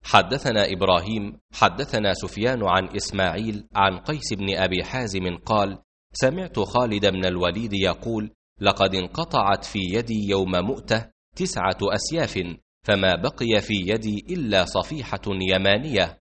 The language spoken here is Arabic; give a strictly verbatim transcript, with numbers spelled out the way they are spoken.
حدثنا إبراهيم حدثنا سفيان عن إسماعيل عن قيس بن أبي حازم قال: سمعت خالد بن الوليد يقول: لقد انقطعت في يدي يوم مؤتة تسعة أسياف، فما بقي في يدي إلا صفيحة يمانية،